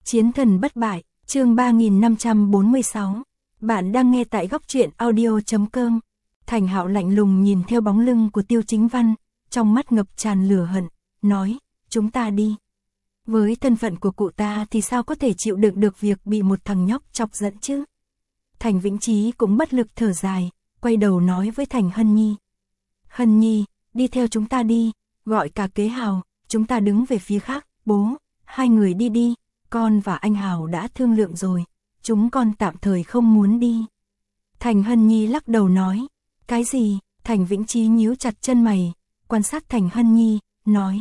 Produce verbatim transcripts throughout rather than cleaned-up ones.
Chiến thần bất bại, chương ba nghìn năm trăm bốn mươi sáu. Bạn đang nghe tại góc truyện audio chấm com. Thành Hạo lạnh lùng nhìn theo bóng lưng của Tiêu Chính Văn, trong mắt ngập tràn lửa hận, nói, chúng ta đi. Với thân phận của cụ ta thì sao có thể chịu đựng được việc bị một thằng nhóc chọc giận chứ? Thành Vĩnh Chí cũng bất lực thở dài, quay đầu nói với Thành Hân Nhi. Hân Nhi, đi theo chúng ta đi, gọi cả Kế Hào, chúng ta đứng về phía khác, bố, hai người đi đi, con và anh Hào đã thương lượng rồi, chúng con tạm thời không muốn đi. Thành Hân Nhi lắc đầu nói, cái gì? Thành Vĩnh Chí nhíu chặt chân mày, quan sát Thành Hân Nhi, nói.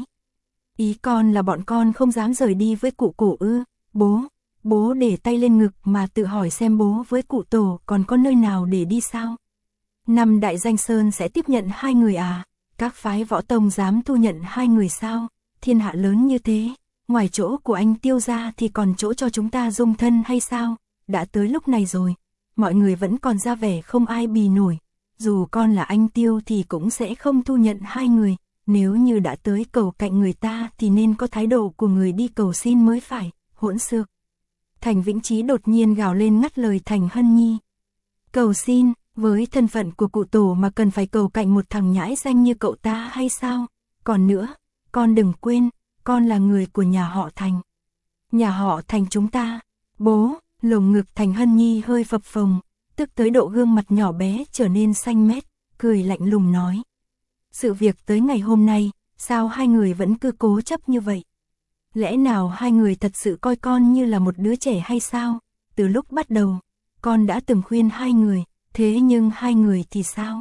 Ý con là bọn con không dám rời đi với cụ cổ ư? Bố, bố để tay lên ngực mà tự hỏi xem bố với cụ tổ còn có nơi nào để đi sao? Năm Đại Danh Sơn sẽ tiếp nhận hai người à? Các phái võ tông dám thu nhận hai người sao? Thiên hạ lớn như thế, ngoài chỗ của anh Tiêu ra thì còn chỗ cho chúng ta dung thân hay sao? Đã tới lúc này rồi, mọi người vẫn còn ra vẻ không ai bì nổi. Dù con là anh Tiêu thì cũng sẽ không thu nhận hai người. Nếu như đã tới cầu cạnh người ta thì nên có thái độ của người đi cầu xin mới phải, hỗn xược. Thành Vĩnh Chí đột nhiên gào lên ngắt lời Thành Hân Nhi. Cầu xin, với thân phận của cụ tổ mà cần phải cầu cạnh một thằng nhãi danh như cậu ta hay sao? Còn nữa, con đừng quên, con là người của nhà họ Thành. Nhà họ Thành chúng ta, bố, lồng ngực Thành Hân Nhi hơi phập phồng, tức tới độ gương mặt nhỏ bé trở nên xanh mét, cười lạnh lùng nói. Sự việc tới ngày hôm nay, sao hai người vẫn cứ cố chấp như vậy? Lẽ nào hai người thật sự coi con như là một đứa trẻ hay sao? Từ lúc bắt đầu, con đã từng khuyên hai người, thế nhưng hai người thì sao?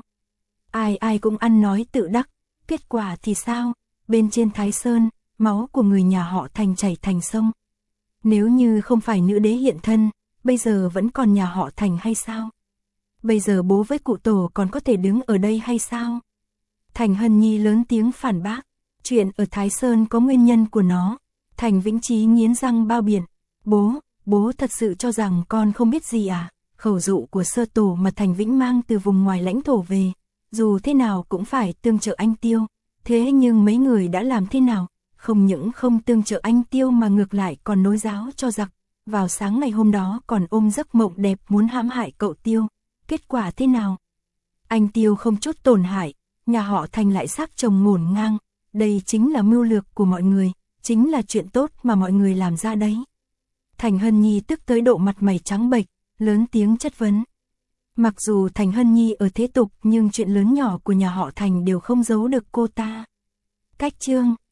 Ai ai cũng ăn nói tự đắc, kết quả thì sao? Bên trên Thái Sơn, máu của người nhà họ Thành chảy thành sông. Nếu như không phải nữ đế hiện thân, bây giờ vẫn còn nhà họ Thành hay sao? Bây giờ bố với cụ tổ còn có thể đứng ở đây hay sao? Thành Hân Nhi lớn tiếng phản bác, chuyện ở Thái Sơn có nguyên nhân của nó. Thành Vĩnh Chí nghiến răng bao biện, bố, bố thật sự cho rằng con không biết gì à? Khẩu dụ của sơ tổ mà Thành Vĩnh mang từ vùng ngoài lãnh thổ về, dù thế nào cũng phải tương trợ anh Tiêu. Thế nhưng mấy người đã làm thế nào? Không những không tương trợ anh Tiêu mà ngược lại còn nối giáo cho giặc. Vào sáng ngày hôm đó còn ôm giấc mộng đẹp muốn hãm hại cậu Tiêu. Kết quả thế nào? Anh Tiêu không chút tổn hại, nhà họ Thành lại xác chồng ngổn ngang. Đây chính là mưu lược của mọi người, chính là chuyện tốt mà mọi người làm ra đấy. Thành Hân Nhi tức tới độ mặt mày trắng bệch, lớn tiếng chất vấn. Mặc dù Thành Hân Nhi ở thế tục nhưng chuyện lớn nhỏ của nhà họ Thành đều không giấu được cô ta. Cách chương